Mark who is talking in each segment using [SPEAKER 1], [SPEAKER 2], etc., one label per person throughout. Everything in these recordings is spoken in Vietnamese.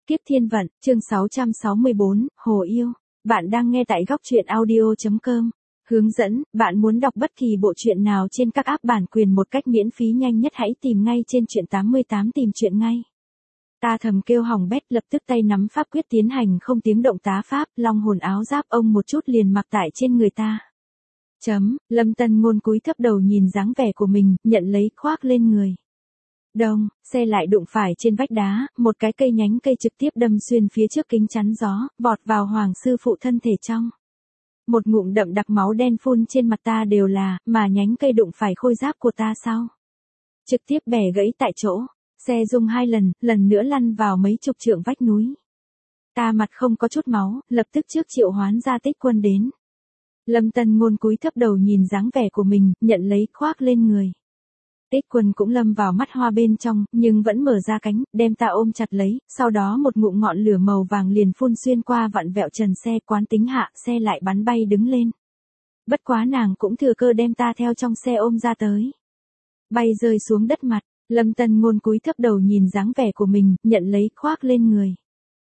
[SPEAKER 1] Kiếp Thiên Vận, chương 664, Hồ Yêu. Bạn đang nghe tại góc truyện audio.com. Hướng dẫn, bạn muốn đọc bất kỳ bộ truyện nào trên các app bản quyền một cách miễn phí nhanh nhất hãy tìm ngay trên truyện 88 tìm truyện ngay. Ta thầm kêu hỏng bét, lập tức tay nắm pháp quyết tiến hành không tiếng động tá pháp, long hồn áo giáp ông một chút liền mặc tại trên người ta. Lâm Tân Ngôn cúi thấp đầu nhìn dáng vẻ của mình, nhận lấy khoác lên người. Đông, xe lại đụng phải trên vách đá, một cái cây nhánh cây trực tiếp đâm xuyên phía trước kính chắn gió, vọt vào Hoàng sư phụ thân thể trong. Một ngụm đậm đặc máu đen phun trên mặt ta đều là, mà nhánh cây đụng phải khôi giáp của ta sao? Trực tiếp bẻ gãy tại chỗ, xe rung 2 lần nữa lăn vào mấy chục trượng vách núi. Ta mặt không có chút máu, lập tức trước triệu hoán ra Tích Quân đến. Lâm Tân Ngôn cúi thấp đầu nhìn dáng vẻ của mình, nhận lấy khoác lên người. Tích Quân cũng lâm vào mắt hoa bên trong, nhưng vẫn mở ra cánh, đem ta ôm chặt lấy, sau đó một ngụm ngọn lửa màu vàng liền phun xuyên qua vặn vẹo trần xe, quán tính hạ, xe lại bắn bay đứng lên. Bất quá nàng cũng thừa cơ đem ta theo trong xe ôm ra tới. Bay rơi xuống đất mặt, Lâm Tân Ngôn cúi thấp đầu nhìn dáng vẻ của mình, nhận lấy khoác lên người.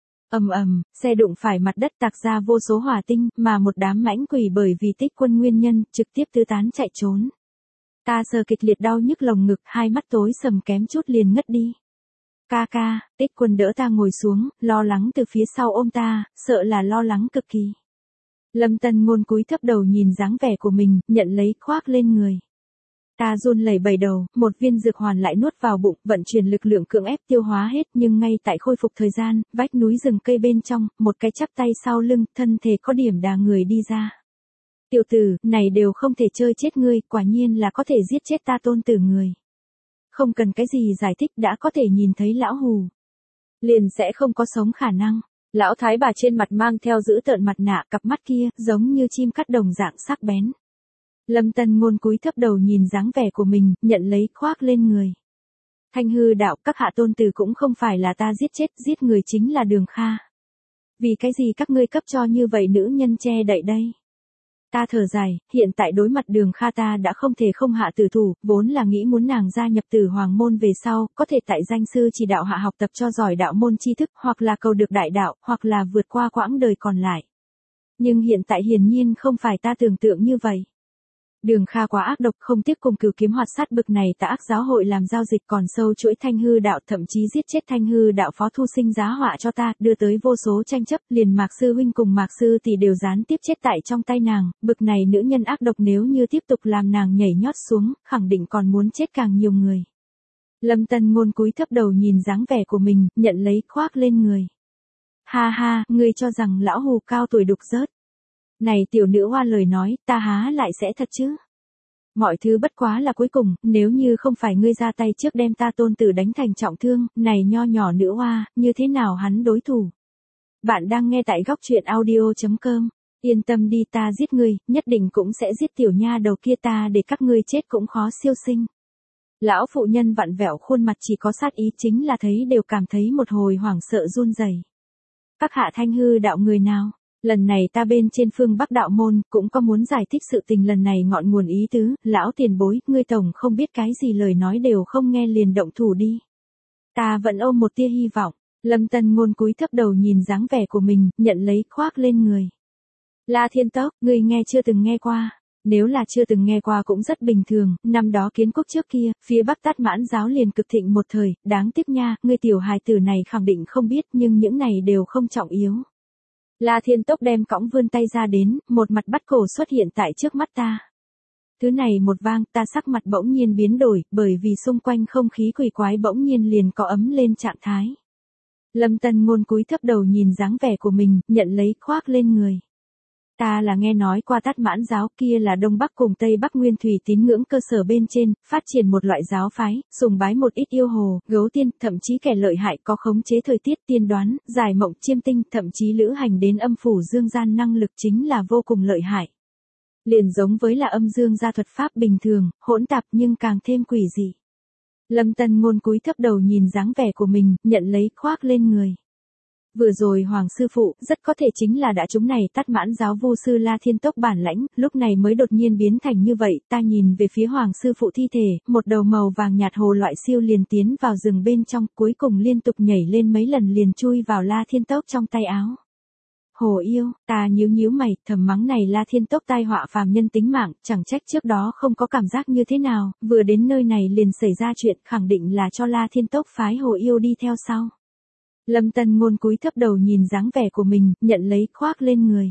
[SPEAKER 1] Xe đụng phải mặt đất tạc ra vô số hỏa tinh, mà một đám mãnh quỷ bởi vì Tích Quân nguyên nhân, trực tiếp tứ tán chạy trốn. Ta sờ kịch liệt đau nhức lồng ngực, hai mắt tối sầm kém chút liền ngất đi. Ca, Tích Quân đỡ ta ngồi xuống, lo lắng từ phía sau ôm ta, sợ là lo lắng cực kỳ. Lâm Tân Ngôn cúi thấp đầu nhìn dáng vẻ của mình, nhận lấy khoác lên người. Ta run lẩy bẩy đầu, một viên dược hoàn lại nuốt vào bụng, vận chuyển lực lượng cưỡng ép tiêu hóa hết, nhưng ngay tại khôi phục thời gian, vách núi rừng cây bên trong, một cái chắp tay sau lưng, thân thể có điểm đà người đi ra. Tiểu tử, này đều không thể chơi chết ngươi, quả nhiên là có thể giết chết ta tôn tử người. Không cần cái gì giải thích đã có thể nhìn thấy lão hù. Liền sẽ không có sống khả năng. Lão thái bà trên mặt mang theo giữ tợn mặt nạ, cặp mắt kia, giống như chim cắt đồng dạng sắc bén. Lâm Tân Ngôn cúi thấp đầu nhìn dáng vẻ của mình, nhận lấy khoác lên người. Thanh hư đạo, các hạ tôn tử cũng không phải là ta giết chết, giết người chính là Đường Kha. Vì cái gì các ngươi cấp cho như vậy nữ nhân che đậy đây? Ta thở dài, hiện tại đối mặt Đường Kha ta đã không thể không hạ tử thủ, vốn là nghĩ muốn nàng gia nhập Tử Hoàng môn về sau, có thể tại danh sư chỉ đạo hạ học tập cho giỏi đạo môn tri thức, hoặc là cầu được đại đạo, hoặc là vượt qua quãng đời còn lại. Nhưng hiện tại hiển nhiên không phải ta tưởng tượng như vậy. Đường Kha quá ác độc, không tiếc cùng Cửu Kiếm Hoạt Sát bực này tà ác giáo hội làm giao dịch, còn sâu chuỗi Thanh hư đạo, thậm chí giết chết Thanh hư đạo phó thu sinh giá họa cho ta, đưa tới vô số tranh chấp, liền Mạc sư huynh cùng Mạc sư tỷ đều gián tiếp chết tại trong tay nàng, bực này nữ nhân ác độc nếu như tiếp tục làm nàng nhảy nhót xuống, khẳng định còn muốn chết càng nhiều người. Lâm Tân Ngôn cúi thấp đầu nhìn dáng vẻ của mình, nhận lấy khoác lên người. Ha, ngươi cho rằng lão hù cao tuổi đục rớt. Này tiểu nữ hoa lời nói, ta há lại sẽ thật chứ? Mọi thứ bất quá là cuối cùng, nếu như không phải ngươi ra tay trước đem ta tôn tử đánh thành trọng thương, này nho nhỏ nữ hoa, như thế nào hắn đối thủ? Bạn đang nghe tại góc truyện audio.com. Yên tâm đi, ta giết ngươi, nhất định cũng sẽ giết tiểu nha đầu kia, ta để các ngươi chết cũng khó siêu sinh. Lão phụ nhân vặn vẹo khuôn mặt chỉ có sát ý, chính là thấy đều cảm thấy một hồi hoảng sợ run rẩy. Các hạ Thanh hư đạo người nào? Lần này ta bên trên phương Bắc đạo môn, cũng có muốn giải thích sự tình lần này ngọn nguồn ý tứ, lão tiền bối, ngươi tổng không biết cái gì lời nói đều không nghe liền động thủ đi. Ta vẫn ôm một tia hy vọng, Lâm Tân Ngôn cúi thấp đầu nhìn dáng vẻ của mình, nhận lấy khoác lên người. La Thiên Tốc, ngươi nghe chưa từng nghe qua. Nếu là chưa từng nghe qua cũng rất bình thường, năm đó Kiến Quốc trước kia, phía Bắc Tát Mãn giáo liền cực thịnh một thời, đáng tiếc nha, ngươi tiểu hài tử này khẳng định không biết, nhưng những này đều không trọng yếu. La Thiên Tốc đem cõng vươn tay ra đến, một mặt bắt cổ xuất hiện tại trước mắt ta. Thứ này một vang, ta sắc mặt bỗng nhiên biến đổi, bởi vì xung quanh không khí quỷ quái bỗng nhiên liền có ấm lên trạng thái. Lâm Tân Ngôn cúi thấp đầu nhìn dáng vẻ của mình, nhận lấy khoác lên người. Ta là nghe nói qua Tát Mãn giáo, kia là Đông Bắc cùng Tây Bắc nguyên thủy tín ngưỡng cơ sở bên trên, phát triển một loại giáo phái, sùng bái một ít yêu hồ, gấu tiên, thậm chí kẻ lợi hại có khống chế thời tiết, tiên đoán, giải mộng chiêm tinh, thậm chí lữ hành đến âm phủ dương gian năng lực chính là vô cùng lợi hại. Liền giống với là âm dương gia thuật pháp bình thường, hỗn tạp nhưng càng thêm quỷ dị. Lâm Tân Ngôn cúi thấp đầu nhìn dáng vẻ của mình, nhận lấy khoác lên người. Vừa rồi Hoàng sư phụ, rất có thể chính là đã chúng này tát mãn giáo vô sư La Thiên Tốc bản lãnh, lúc này mới đột nhiên biến thành như vậy, ta nhìn về phía Hoàng sư phụ thi thể, một đầu màu vàng nhạt hồ loại siêu liền tiến vào rừng bên trong, cuối cùng liên tục nhảy lên mấy lần liền chui vào La Thiên Tốc trong tay áo. Hồ yêu, ta nhíu mày, thầm mắng này La Thiên Tốc tai họa phàm nhân tính mạng, chẳng trách trước đó không có cảm giác như thế nào, vừa đến nơi này liền xảy ra chuyện, khẳng định là cho La Thiên Tốc phái hồ yêu đi theo sau. Lâm Tân Ngôn cúi thấp đầu nhìn dáng vẻ của mình, nhận lấy khoác lên người.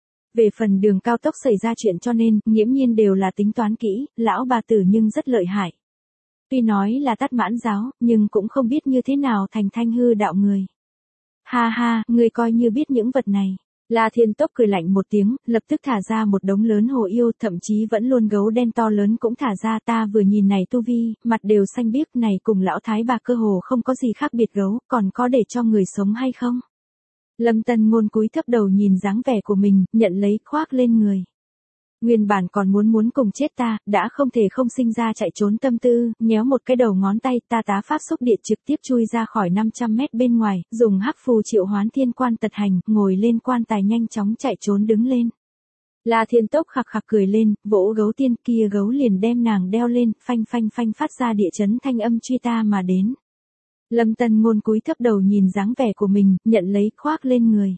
[SPEAKER 1] Về phần đường cao tốc xảy ra chuyện cho nên, nghiễm nhiên đều là tính toán kỹ, lão bà tử nhưng rất lợi hại. Tuy nói là tát mãn giáo, nhưng cũng không biết như thế nào thành thanh hư đạo người. Ha ha, người coi như biết những vật này. La Thiên Tốc cười lạnh một tiếng, lập tức thả ra một đống lớn hồ yêu, thậm chí vẫn luôn gấu đen to lớn cũng thả ra. Ta vừa nhìn này tu vi, mặt đều xanh biếc, này cùng lão thái bà cơ hồ không có gì khác biệt gấu, còn có để cho người sống hay không? Lâm Tân Ngôn cúi thấp đầu nhìn dáng vẻ của mình, nhận lấy khoác lên người. Nguyên bản còn muốn cùng chết ta, đã không thể không sinh ra chạy trốn tâm tư, nhéo một cái đầu ngón tay, ta tá pháp xúc điện trực tiếp chui ra khỏi 500 mét bên ngoài, dùng hắc phù triệu hoán thiên quan tật hành, ngồi lên quan tài nhanh chóng chạy trốn đứng lên. La Thiên Tốc khặc khặc cười lên, vỗ gấu tiên kia gấu liền đem nàng đeo lên, phanh phanh phanh phát ra địa chấn thanh âm truy ta mà đến. Lâm Tân Ngôn cúi thấp đầu nhìn dáng vẻ của mình, nhận lấy khoác lên người.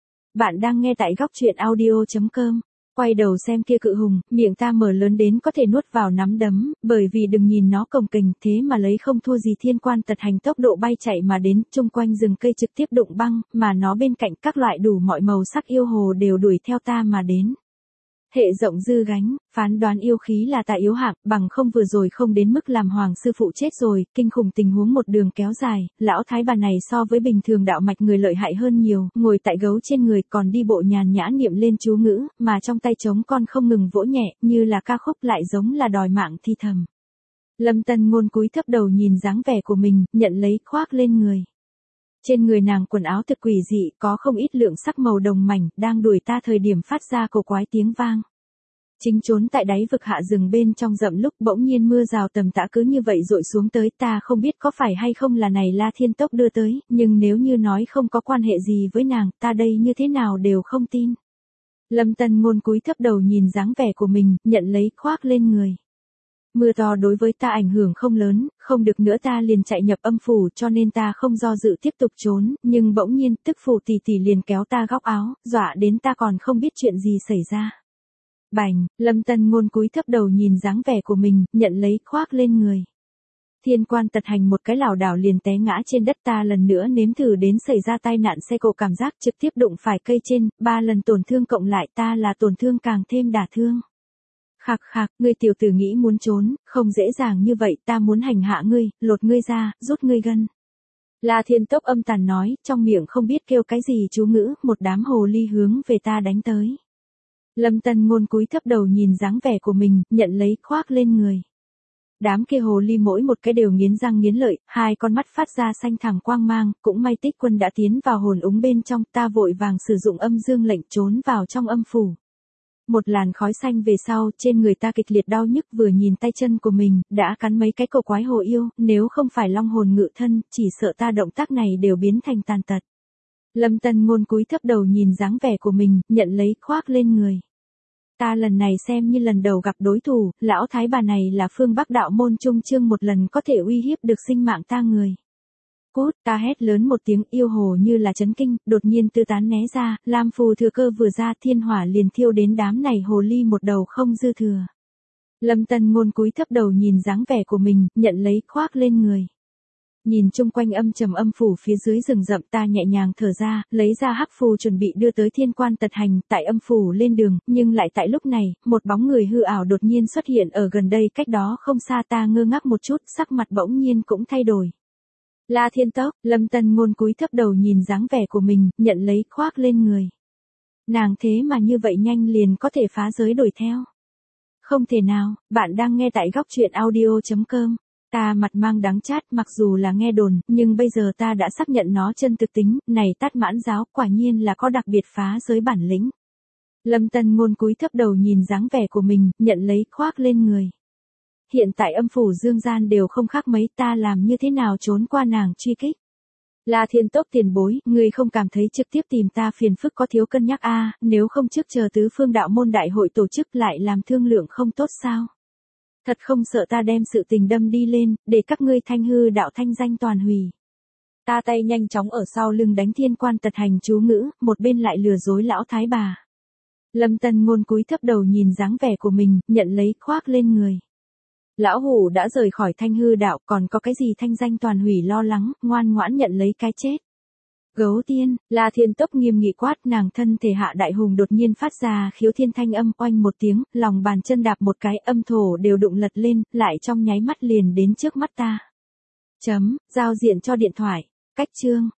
[SPEAKER 1] Bạn đang nghe tại góc truyện audio.com. Quay đầu xem kia cự hùng, miệng ta mở lớn đến có thể nuốt vào nắm đấm, bởi vì đừng nhìn nó cồng kềnh thế mà lấy không thua gì thiên quan tật hành tốc độ bay chạy mà đến, chung quanh rừng cây trực tiếp đụng băng, mà nó bên cạnh các loại đủ mọi màu sắc yêu hồ đều đuổi theo ta mà đến. Hệ rộng dư gánh, phán đoán yêu khí là ta yếu hạng, bằng không vừa rồi không đến mức làm Hoàng sư phụ chết rồi, kinh khủng tình huống một đường kéo dài, lão thái bà này so với bình thường đạo mạch người lợi hại hơn nhiều, ngồi tại gấu trên người còn đi bộ nhàn nhã niệm lên chú ngữ, mà trong tay trống con không ngừng vỗ nhẹ, như là ca khúc lại giống là đòi mạng thi thầm. Lâm Tân Ngôn cúi thấp đầu nhìn dáng vẻ của mình, nhận lấy khoác lên người. Trên người nàng quần áo thực quỷ dị, có không ít lượng sắc màu đồng mảnh, đang đuổi ta thời điểm phát ra cổ quái tiếng vang. Chính trốn tại đáy vực hạ rừng bên trong rậm lúc bỗng nhiên mưa rào tầm tã cứ như vậy dội xuống tới, ta không biết có phải hay không là này La Thiên Tốc đưa tới, nhưng nếu như nói không có quan hệ gì với nàng, ta đây như thế nào đều không tin. Lâm Tân Ngôn cúi thấp đầu nhìn dáng vẻ của mình, nhận lấy khoác lên người. Mưa to đối với ta ảnh hưởng không lớn, không được nữa ta liền chạy nhập âm phủ cho nên ta không do dự tiếp tục trốn, nhưng bỗng nhiên tức phủ tỷ tỷ liền kéo ta góc áo, dọa đến ta còn không biết chuyện gì xảy ra. Bành, Lâm Tân Ngôn cúi thấp đầu nhìn dáng vẻ của mình, nhận lấy khoác lên người. Thiên quan tật hành một cái lảo đảo liền té ngã trên đất, ta lần nữa nếm thử đến xảy ra tai nạn xe cộ cảm giác trực tiếp đụng phải cây trên, 3 lần tổn thương cộng lại ta là tổn thương càng thêm đả thương. Khạc khạc, ngươi tiểu tử nghĩ muốn trốn, không dễ dàng như vậy, ta muốn hành hạ ngươi, lột ngươi ra, rút ngươi gân. La Thiên Tốc âm tàn nói, trong miệng không biết kêu cái gì chú ngữ, một đám hồ ly hướng về ta đánh tới. Lâm Tân Ngôn cúi thấp đầu nhìn dáng vẻ của mình, nhận lấy khoác lên người. Đám kia hồ ly mỗi một cái đều nghiến răng nghiến lợi, hai con mắt phát ra xanh thẳm quang mang, cũng may Tích Quân đã tiến vào hồn úng bên trong, ta vội vàng sử dụng âm dương lệnh trốn vào trong âm phủ. Một làn khói xanh về sau, trên người ta kịch liệt đau nhức, vừa nhìn tay chân của mình, đã cắn mấy cái cổ quái hồ yêu, nếu không phải long hồn ngự thân, chỉ sợ ta động tác này đều biến thành tàn tật. Lâm Tân Ngôn cúi thấp đầu nhìn dáng vẻ của mình, nhận lấy khoác lên người. Ta lần này xem như lần đầu gặp đối thủ, lão thái bà này là phương Bắc đạo môn trung chương một lần có thể uy hiếp được sinh mạng ta người. Cút, ta hét lớn một tiếng, yêu hồ như là chấn kinh, đột nhiên tư tán né ra, lam phù thừa cơ vừa ra, thiên hỏa liền thiêu đến đám này hồ ly một đầu không dư thừa. Lâm Tân Ngôn cúi thấp đầu nhìn dáng vẻ của mình, nhận lấy khoác lên người. Nhìn chung quanh âm trầm âm phủ phía dưới rừng rậm, ta nhẹ nhàng thở ra, lấy ra hắc phù chuẩn bị đưa tới thiên quan tật hành, tại âm phủ lên đường, nhưng lại tại lúc này, một bóng người hư ảo đột nhiên xuất hiện ở gần đây, cách đó không xa, ta ngơ ngác một chút, sắc mặt bỗng nhiên cũng thay đổi. La Thiên Tốc, Lâm Tân Ngôn cúi thấp đầu nhìn dáng vẻ của mình, nhận lấy khoác lên người. Nàng thế mà như vậy nhanh liền có thể phá giới đuổi theo. Không thể nào, bạn đang nghe tại góc truyện audio.com. Ta mặt mang đắng chát, mặc dù là nghe đồn, nhưng bây giờ ta đã xác nhận nó chân thực tính, này tát mãn giáo quả nhiên là có đặc biệt phá giới bản lĩnh. Lâm Tân Ngôn cúi thấp đầu nhìn dáng vẻ của mình, nhận lấy khoác lên người. Hiện tại âm phủ dương gian đều không khác mấy, ta làm như thế nào trốn qua nàng truy kích. La Thiên Tốc tiền bối, ngươi không cảm thấy trực tiếp tìm ta phiền phức có thiếu cân nhắc a, nếu không trước chờ tứ phương đạo môn đại hội tổ chức lại làm thương lượng không tốt sao? Thật không sợ ta đem sự tình đâm đi lên, để các ngươi Thanh hư đạo thanh danh toàn hủy. Ta tay nhanh chóng ở sau lưng đánh thiên quan tật hành chú ngữ, một bên lại lừa dối lão thái bà. Lâm Tân Ngôn cúi thấp đầu nhìn dáng vẻ của mình, nhận lấy khoác lên người. Lão hủ đã rời khỏi Thanh hư đạo, còn có cái gì thanh danh toàn hủy lo lắng, ngoan ngoãn nhận lấy cái chết. Gấu tiên, La Thiên Tốc nghiêm nghị quát, nàng thân thể hạ đại hùng đột nhiên phát ra khiếu thiên thanh âm, oanh một tiếng, lòng bàn chân đạp một cái, âm thổ đều đụng lật lên, lại trong nháy mắt liền đến trước mắt ta. Giao diện cho điện thoại. Cách chương.